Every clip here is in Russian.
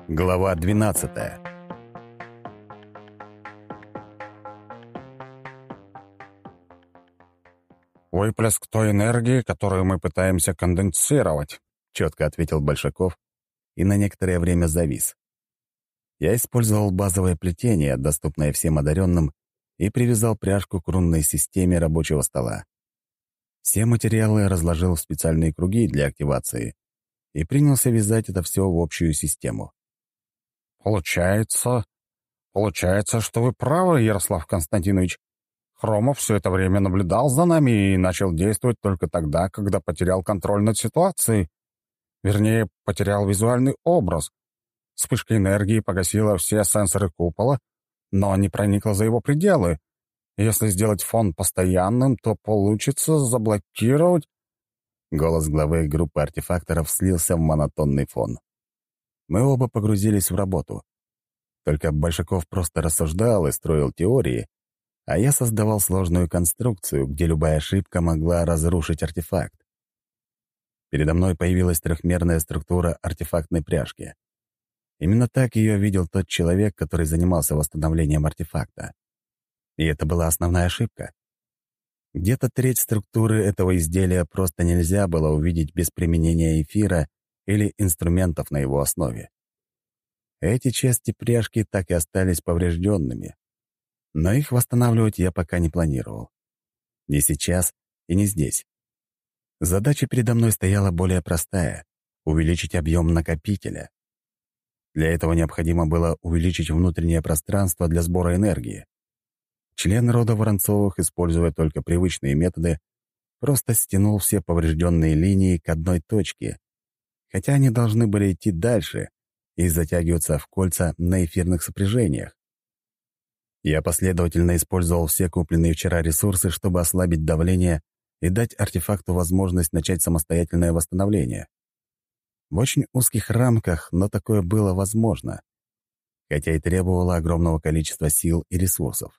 Глава 12. «Выплеск той энергии, которую мы пытаемся конденсировать», — четко ответил Большаков И на некоторое время завис. Я использовал базовое плетение, доступное всем одаренным, и привязал пряжку к рунной системе рабочего стола. Все материалы разложил в специальные круги для активации и принялся вязать это все в общую систему. «Получается, что вы правы, Ярослав Константинович. Хромов все это время наблюдал за нами и начал действовать только тогда, когда потерял контроль над ситуацией. Вернее, потерял визуальный образ. Вспышка энергии погасила все сенсоры купола, но не проникла за его пределы. Если сделать фон постоянным, то получится заблокировать...» Голос главы группы артефакторов слился в монотонный фон. Мы оба погрузились в работу. Только Большаков просто рассуждал и строил теории, а я создавал сложную конструкцию, где любая ошибка могла разрушить артефакт. Передо мной появилась трехмерная структура артефактной пряжки. Именно так ее видел тот человек, который занимался восстановлением артефакта. И это была основная ошибка. Где-то треть структуры этого изделия просто нельзя было увидеть без применения эфира или инструментов на его основе. Эти части пряжки так и остались поврежденными, но их восстанавливать я пока не планировал. Не сейчас и не здесь. Задача передо мной стояла более простая — увеличить объем накопителя. Для этого необходимо было увеличить внутреннее пространство для сбора энергии. Член рода Воронцовых, используя только привычные методы, просто стянул все поврежденные линии к одной точке, хотя они должны были идти дальше и затягиваться в кольца на эфирных сопряжениях. Я последовательно использовал все купленные вчера ресурсы, чтобы ослабить давление и дать артефакту возможность начать самостоятельное восстановление. В очень узких рамках, но такое было возможно, хотя и требовало огромного количества сил и ресурсов.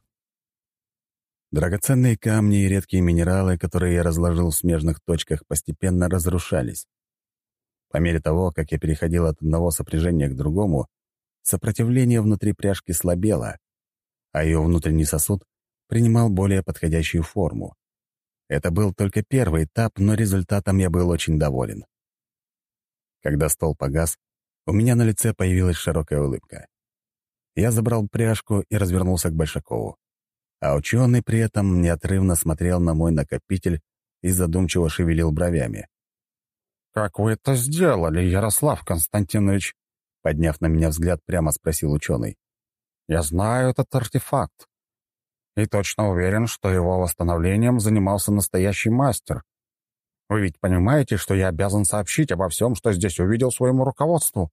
Драгоценные камни и редкие минералы, которые я разложил в смежных точках, постепенно разрушались. По мере того, как я переходил от одного сопряжения к другому, сопротивление внутри пряжки слабело, а ее внутренний сосуд принимал более подходящую форму. Это был только первый этап, но результатом я был очень доволен. Когда стол погас, у меня на лице появилась широкая улыбка. Я забрал пряжку и развернулся к Большакову. А ученый при этом неотрывно смотрел на мой накопитель и задумчиво шевелил бровями. «Как вы это сделали, Ярослав Константинович?» Подняв на меня взгляд, прямо спросил ученый. «Я знаю этот артефакт и точно уверен, что его восстановлением занимался настоящий мастер. Вы ведь понимаете, что я обязан сообщить обо всем, что здесь увидел, своему руководству?»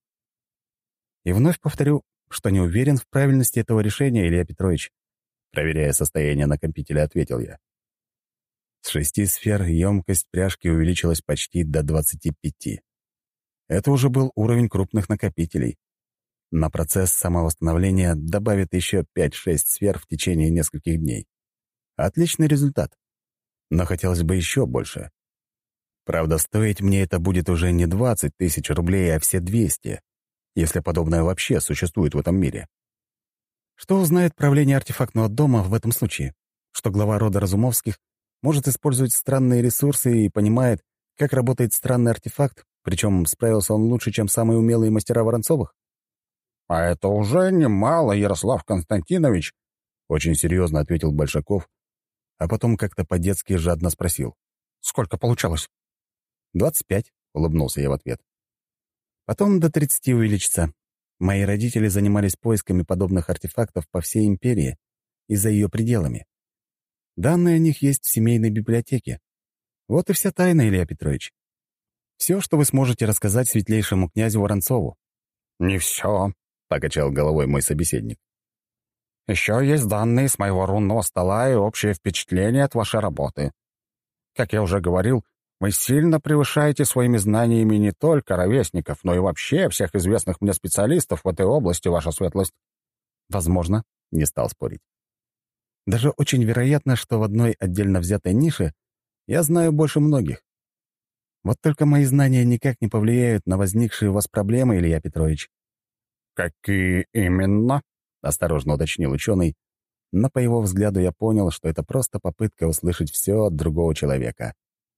И вновь повторю, что не уверен в правильности этого решения, Илья Петрович. Проверяя состояние накопителя, ответил я. С 6 сфер емкость пряжки увеличилась почти до 25. Это уже был уровень крупных накопителей. На процесс самовосстановления добавит еще 5-6 сфер в течение нескольких дней. Отличный результат. Но хотелось бы еще больше. Правда, стоить мне это будет уже не 20 тысяч рублей, а все 200, если подобное вообще существует в этом мире. Что узнает правление артефактного дома в этом случае? Что глава рода Разумовских может использовать странные ресурсы и понимает, как работает странный артефакт, причем справился он лучше, чем самые умелые мастера Воронцовых? «А это уже немало, Ярослав Константинович», — очень серьезно ответил Большаков, а потом как-то по-детски жадно спросил. «Сколько получалось?» 25, — улыбнулся я в ответ. Потом до 30 увеличится. Мои родители занимались поисками подобных артефактов по всей империи и за ее пределами. Данные о них есть в семейной библиотеке. Вот и вся тайна, Илья Петрович. Все, что вы сможете рассказать светлейшему князю Воронцову. «Не все», — покачал головой мой собеседник. «Еще есть данные с моего рунного стола и общее впечатление от вашей работы. Как я уже говорил, вы сильно превышаете своими знаниями не только ровесников, но и вообще всех известных мне специалистов в этой области, ваша светлость». Возможно, не стал спорить. Даже очень вероятно, что в одной отдельно взятой нише я знаю больше многих. Вот только мои знания никак не повлияют на возникшие у вас проблемы, Илья Петрович. «Какие именно?» — осторожно уточнил ученый, но по его взгляду я понял, что это просто попытка услышать все от другого человека.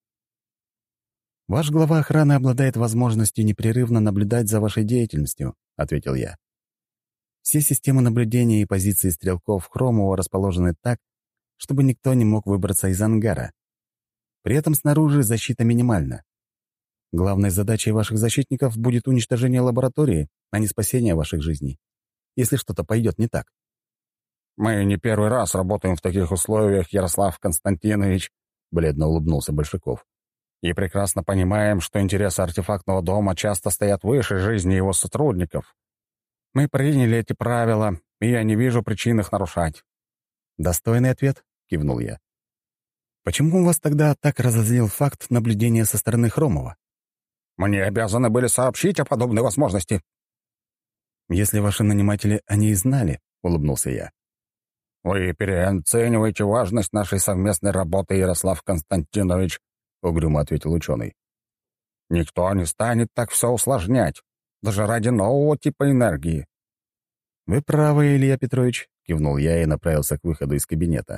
«Ваш глава охраны обладает возможностью непрерывно наблюдать за вашей деятельностью», — ответил я. «Все системы наблюдения и позиции стрелков Хромова расположены так, чтобы никто не мог выбраться из ангара. При этом снаружи защита минимальна. Главной задачей ваших защитников будет уничтожение лаборатории, а не спасение ваших жизней, если что-то пойдет не так». «Мы не первый раз работаем в таких условиях, Ярослав Константинович», — бледно улыбнулся Большаков. «И прекрасно понимаем, что интересы артефактного дома часто стоят выше жизни его сотрудников. Мы приняли эти правила, и я не вижу причин их нарушать». «Достойный ответ», — кивнул я. «Почему вас тогда так разозлил факт наблюдения со стороны Хромова?» «Мне обязаны были сообщить о подобной возможности». «Если ваши наниматели о ней знали», — улыбнулся я. «Вы переоцениваете важность нашей совместной работы, Ярослав Константинович», — угрюмо ответил ученый. «Никто не станет так все усложнять, даже ради нового типа энергии». «Вы правы, Илья Петрович», — кивнул я и направился к выходу из кабинета.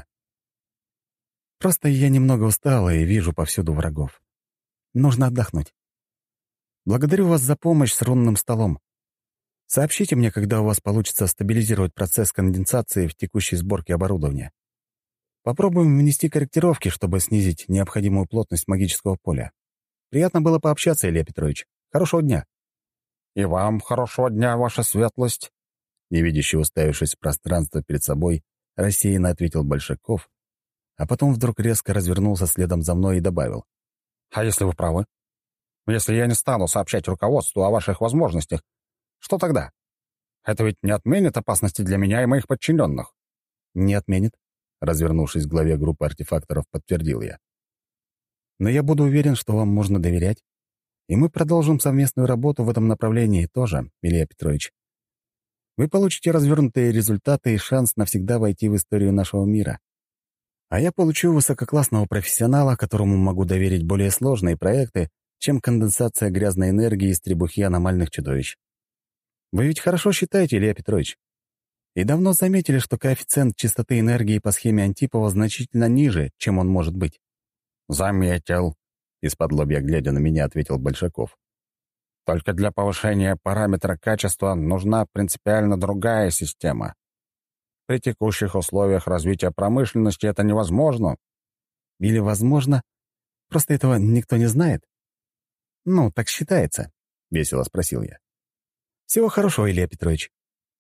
«Просто я немного устал и вижу повсюду врагов. Нужно отдохнуть. Благодарю вас за помощь с рунным столом. Сообщите мне, когда у вас получится стабилизировать процесс конденсации в текущей сборке оборудования. Попробуем внести корректировки, чтобы снизить необходимую плотность магического поля. Приятно было пообщаться, Илья Петрович. Хорошего дня». «И вам хорошего дня, ваша светлость», — невидяще уставившись в пространство перед собой, рассеянно ответил Большаков, а потом вдруг резко развернулся следом за мной и добавил. «А если вы правы? Если я не стану сообщать руководству о ваших возможностях, что тогда? Это ведь не отменит опасности для меня и моих подчиненных». «Не отменит», — развернувшись к главе группы артефакторов, подтвердил я. «Но я буду уверен, что вам можно доверять, и мы продолжим совместную работу в этом направлении тоже, Илья Петрович. Вы получите развернутые результаты и шанс навсегда войти в историю нашего мира. А я получу высококлассного профессионала, которому могу доверить более сложные проекты, чем конденсация грязной энергии из требухи аномальных чудовищ. Вы ведь хорошо считаете, Илья Петрович? И давно заметили, что коэффициент чистоты энергии по схеме Антипова значительно ниже, чем он может быть?» «Заметил», — из-под-лобья глядя на меня ответил Большаков. «Только для повышения параметра качества нужна принципиально другая система. При текущих условиях развития промышленности это невозможно». «Или возможно, просто этого никто не знает?» «Ну, так считается», — весело спросил я. «Всего хорошего, Илья Петрович».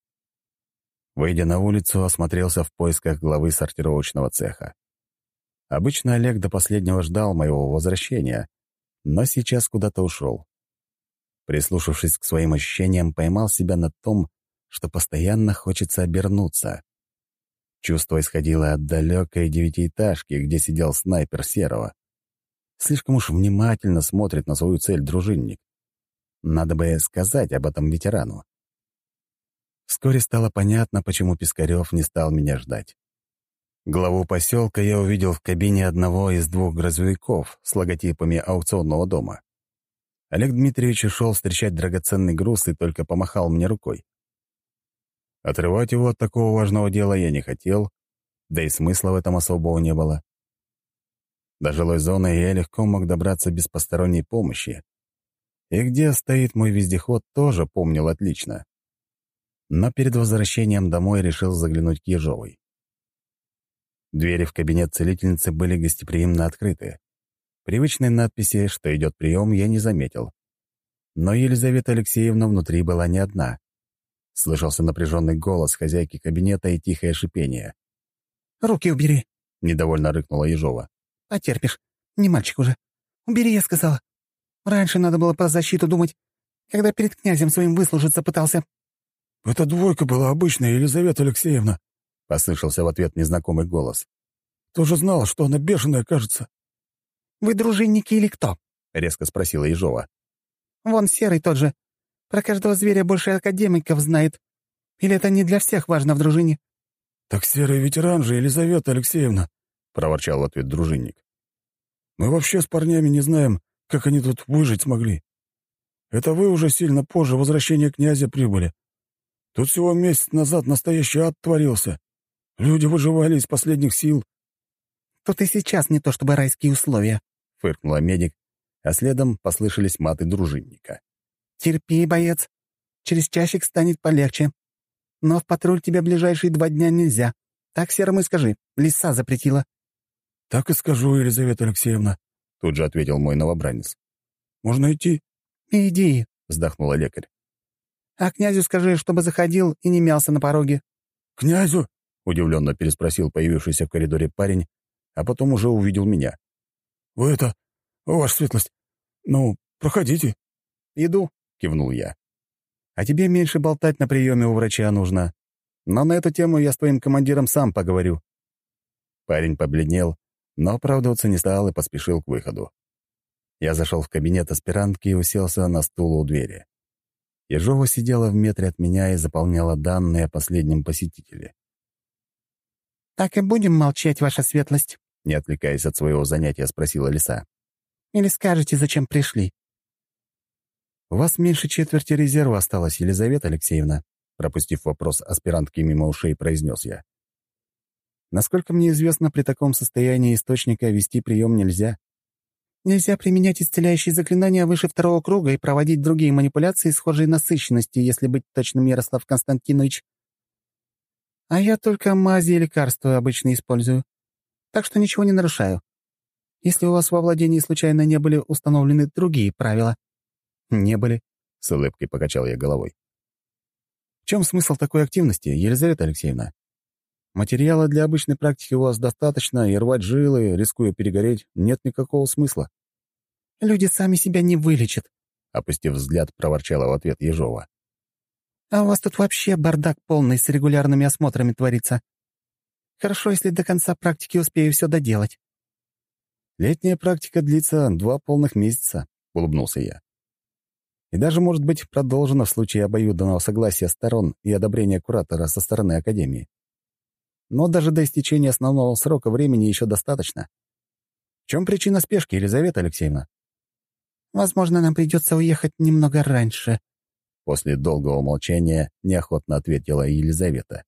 Выйдя на улицу, осмотрелся в поисках главы сортировочного цеха. Обычно Олег до последнего ждал моего возвращения, но сейчас куда-то ушел. Прислушавшись к своим ощущениям, поймал себя на том, что постоянно хочется обернуться. Чувство исходило от далекой девятиэтажки, где сидел снайпер Серого. Слишком уж внимательно смотрит на свою цель дружинник. Надо бы сказать об этом ветерану. Вскоре стало понятно, почему Пискарев не стал меня ждать. Главу поселка я увидел в кабине одного из двух грузовиков с логотипами аукционного дома. Олег Дмитриевич ушел встречать драгоценный груз и только помахал мне рукой. Отрывать его от такого важного дела я не хотел, да и смысла в этом особого не было. До жилой зоны я легко мог добраться без посторонней помощи. И где стоит мой вездеход, тоже помнил отлично. Но перед возвращением домой решил заглянуть к Ежовой. Двери в кабинет целительницы были гостеприимно открыты. Привычной надписи, что идет прием, я не заметил. Но Елизавета Алексеевна внутри была не одна. Слышался напряженный голос хозяйки кабинета и тихое шипение. «Руки убери!» — недовольно рыкнула Ежова. «Потерпишь. Не мальчик уже. Убери, я сказала. Раньше надо было про защиту думать, когда перед князем своим выслужиться пытался». «Это двойка была обычная, Елизавета Алексеевна», — послышался в ответ незнакомый голос. «Тоже знала, что она бешеная, кажется». «Вы дружинники или кто?» — резко спросила Ежова. «Вон Серый тот же. Про каждого зверя больше академиков знает. Или это не для всех важно в дружине?» «Так Серый ветеран же, Елизавета Алексеевна», — проворчал в ответ дружинник. «Мы вообще с парнями не знаем, как они тут выжить смогли. Это вы уже сильно позже возвращения князя прибыли. Тут всего месяц назад настоящий ад творился. Люди выживали из последних сил». «Тут и сейчас не то чтобы райские условия», — фыркнула медик, а следом послышались маты дружинника. «Терпи, боец. Через часик станет полегче. Но в патруль тебе ближайшие 2 дня нельзя. Так Серому и скажи. Лиса запретила». «Так и скажу, Елизавета Алексеевна», — тут же ответил мой новобранец. «Можно идти?» «Иди», — вздохнула лекарь. «А князю скажи, чтобы заходил и не мялся на пороге». «Князю?» — удивленно переспросил появившийся в коридоре парень, а потом уже увидел меня. «Вы это, ваша светлость, проходите». «Иду», — кивнул я. «А тебе меньше болтать на приеме у врача нужно. Но на эту тему я с твоим командиром сам поговорю». Парень побледнел, но оправдываться не стал и поспешил к выходу. Я зашел в кабинет аспирантки и уселся на стул у двери. Ежова сидела в метре от меня и заполняла данные о последнем посетителе. «Так и будем молчать, ваша светлость?» Не отвлекаясь от своего занятия, спросила лиса. «Или скажете, зачем пришли?» «У вас меньше четверти резерва осталось, Елизавета Алексеевна», пропустив вопрос аспирантки мимо ушей, произнес я. «Насколько мне известно, при таком состоянии источника вести прием нельзя». «Нельзя применять исцеляющие заклинания выше 2-го круга и проводить другие манипуляции схожей насыщенности, если быть точным, Ярослав Константинович. А я только мази и лекарства обычно использую, так что ничего не нарушаю. Если у вас во владении случайно не были установлены другие правила». «Не были», — с улыбкой покачал я головой. «В чем смысл такой активности, Елизавета Алексеевна? Материала для обычной практики у вас достаточно, и рвать жилы, рискуя перегореть, нет никакого смысла». «Люди сами себя не вылечат», — опустив взгляд, проворчала в ответ Ежова. «А у вас тут вообще бардак полный с регулярными осмотрами творится. Хорошо, если до конца практики успею все доделать». «Летняя практика длится 2 полных месяца», — улыбнулся я. «И даже может быть продолжена в случае обоюдного согласия сторон и одобрения куратора со стороны Академии. Но даже до истечения основного срока времени еще достаточно. В чем причина спешки, Елизавета Алексеевна?» «Возможно, нам придется уехать немного раньше», — после долгого молчания неохотно ответила Елизавета.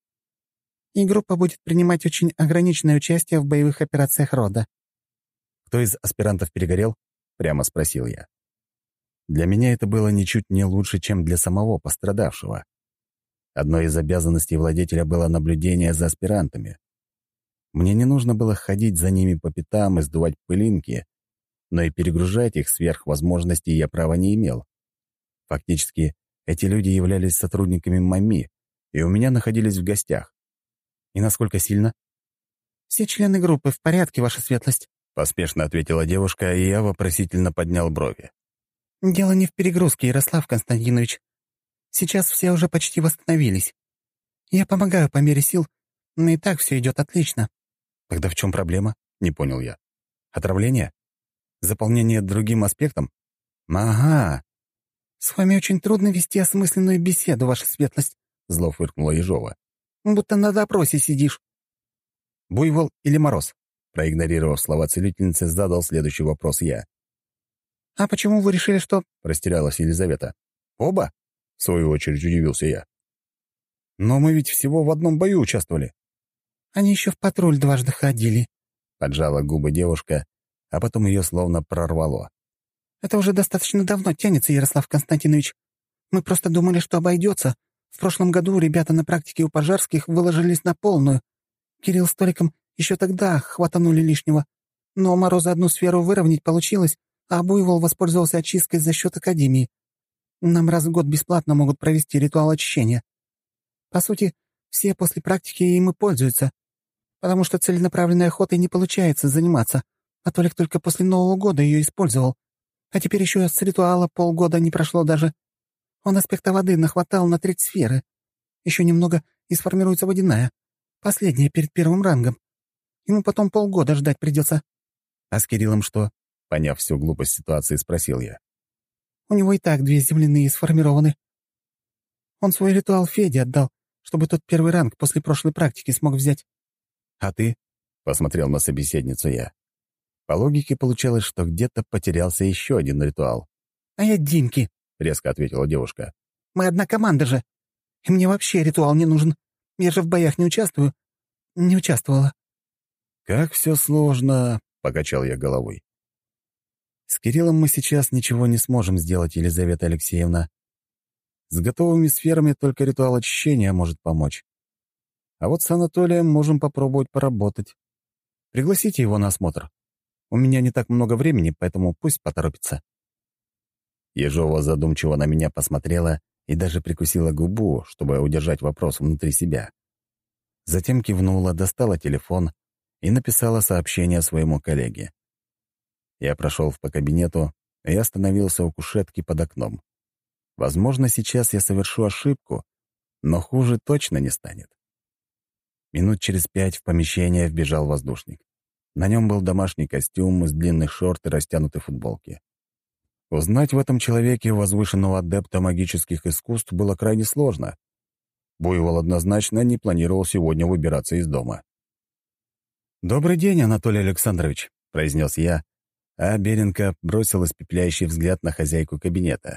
«И группа будет принимать очень ограниченное участие в боевых операциях рода». «Кто из аспирантов перегорел?» — прямо спросил я. Для меня это было ничуть не лучше, чем для самого пострадавшего. Одной из обязанностей владетеля было наблюдение за аспирантами. Мне не нужно было ходить за ними по пятам и сдувать пылинки, но и перегружать их сверх возможностей я права не имел. Фактически, эти люди являлись сотрудниками МАМИ, и у меня находились в гостях. И насколько сильно? «Все члены группы в порядке, ваша светлость», — поспешно ответила девушка, и я вопросительно поднял брови. «Дело не в перегрузке, Ярослав Константинович. Сейчас все уже почти восстановились. Я помогаю по мере сил, но и так все идет отлично». «Тогда в чем проблема?» — не понял я. «Отравление? Заполнение другим аспектом? Ага». «С вами очень трудно вести осмысленную беседу, ваша светлость», — зло фыркнула Ежова. «Будто на допросе сидишь». «Буйвол или мороз?» Проигнорировав слова целительницы, задал следующий вопрос я. «А почему вы решили, что...» — растерялась Елизавета. «Оба?» — в свою очередь удивился я. «Но мы ведь всего в одном бою участвовали». «Они еще в патруль 2 ходили», — поджала губы девушка, а потом ее словно прорвало. «Это уже достаточно давно тянется, Ярослав Константинович. Мы просто думали, что обойдется. В прошлом году ребята на практике у Пожарских выложились на полную. Кирилл с Толиком еще тогда хватанули лишнего. Но Мороза одну сферу выровнять получилось, а Буйвол воспользовался очисткой за счет Академии. Нам раз в год бесплатно могут провести ритуал очищения. По сути, все после практики им и пользуются, потому что целенаправленной охотой не получается заниматься, а Толик только после Нового года ее использовал. А теперь еще с ритуала полгода не прошло даже. Он аспекта воды нахватал на 3 сферы. Еще немного и сформируется водяная. Последняя перед 1-м рангом. Ему потом полгода ждать придется». «А с Кириллом что?» — поняв всю глупость ситуации, спросил я. «У него и так 2 земляные сформированы. Он свой ритуал Феде отдал, чтобы тот 1-й ранг после прошлой практики смог взять». «А ты?» — посмотрел на собеседницу я. По логике получалось, что где-то потерялся еще один ритуал. «А я Димки», — резко ответила девушка. «Мы одна команда же. И мне вообще ритуал не нужен. Я же в боях не участвую. Не участвовала». «Как все сложно», — покачал я головой. «С Кириллом мы сейчас ничего не сможем сделать, Елизавета Алексеевна. С готовыми сферами только ритуал очищения может помочь. А вот с Анатолием можем попробовать поработать. Пригласите его на осмотр. У меня не так много времени, поэтому пусть поторопится». Ежова задумчиво на меня посмотрела и даже прикусила губу, чтобы удержать вопрос внутри себя. Затем кивнула, достала телефон и написала сообщение своему коллеге. Я прошел по кабинету и остановился у кушетки под окном. Возможно, сейчас я совершу ошибку, но хуже точно не станет. Минут через 5 в помещение вбежал воздушник. На нем был домашний костюм из длинных шорт и растянутой футболки. Узнать в этом человеке возвышенного адепта магических искусств было крайне сложно. Буйвол однозначно не планировал сегодня выбираться из дома. «Добрый день, Анатолий Александрович», — произнес я, а Беренко бросил испепеляющий взгляд на хозяйку кабинета.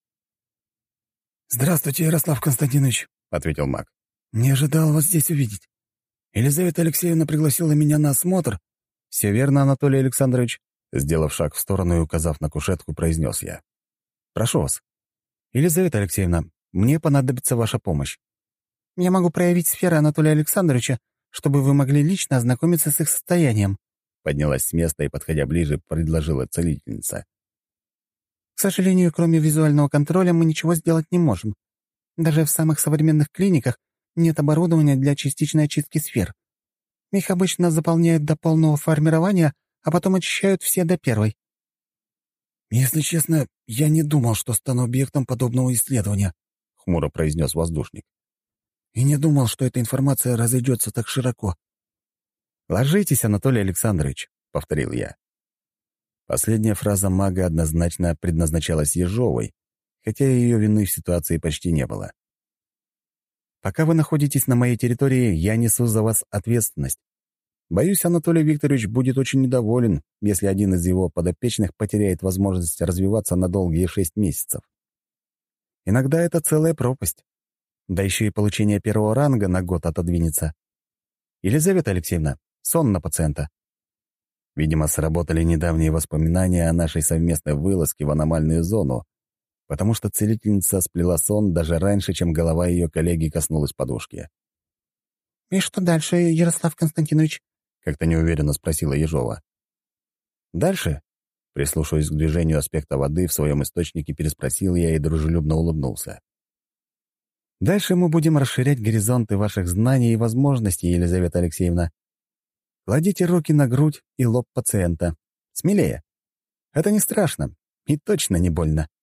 «Здравствуйте, Ярослав Константинович», — ответил маг. «Не ожидал вас здесь увидеть. Елизавета Алексеевна пригласила меня на осмотр». «Все верно, Анатолий Александрович», — сделав шаг в сторону и указав на кушетку, произнес я. «Прошу вас. Елизавета Алексеевна, мне понадобится ваша помощь». «Я могу проявить сферы Анатолия Александровича, чтобы вы могли лично ознакомиться с их состоянием», — поднялась с места и, подходя ближе, предложила целительница. «К сожалению, кроме визуального контроля мы ничего сделать не можем. Даже в самых современных клиниках нет оборудования для частичной очистки сфер. Их обычно заполняют до полного формирования, а потом очищают все до первой». «Если честно, я не думал, что стану объектом подобного исследования», — хмуро произнес воздушник. «И не думал, что эта информация разойдется так широко». «Ложитесь, Анатолий Александрович», — повторил я. Последняя фраза мага однозначно предназначалась Ежовой, хотя ее вины в ситуации почти не было. «Пока вы находитесь на моей территории, я несу за вас ответственность. Боюсь, Анатолий Викторович будет очень недоволен, если один из его подопечных потеряет возможность развиваться на долгие 6 месяцев. Иногда это целая пропасть. Да еще и получение первого ранга на год отодвинется. Елизавета Алексеевна, сон на пациента». Видимо, сработали недавние воспоминания о нашей совместной вылазке в аномальную зону, потому что целительница сплела сон даже раньше, чем голова ее коллеги коснулась подушки. «И что дальше, Ярослав Константинович?» — как-то неуверенно спросила Ежова. «Дальше?» — прислушиваясь к движению аспекта воды в своем источнике, переспросил я и дружелюбно улыбнулся. «Дальше мы будем расширять горизонты ваших знаний и возможностей, Елизавета Алексеевна. Кладите руки на грудь и лоб пациента. Смелее. Это не страшно и точно не больно».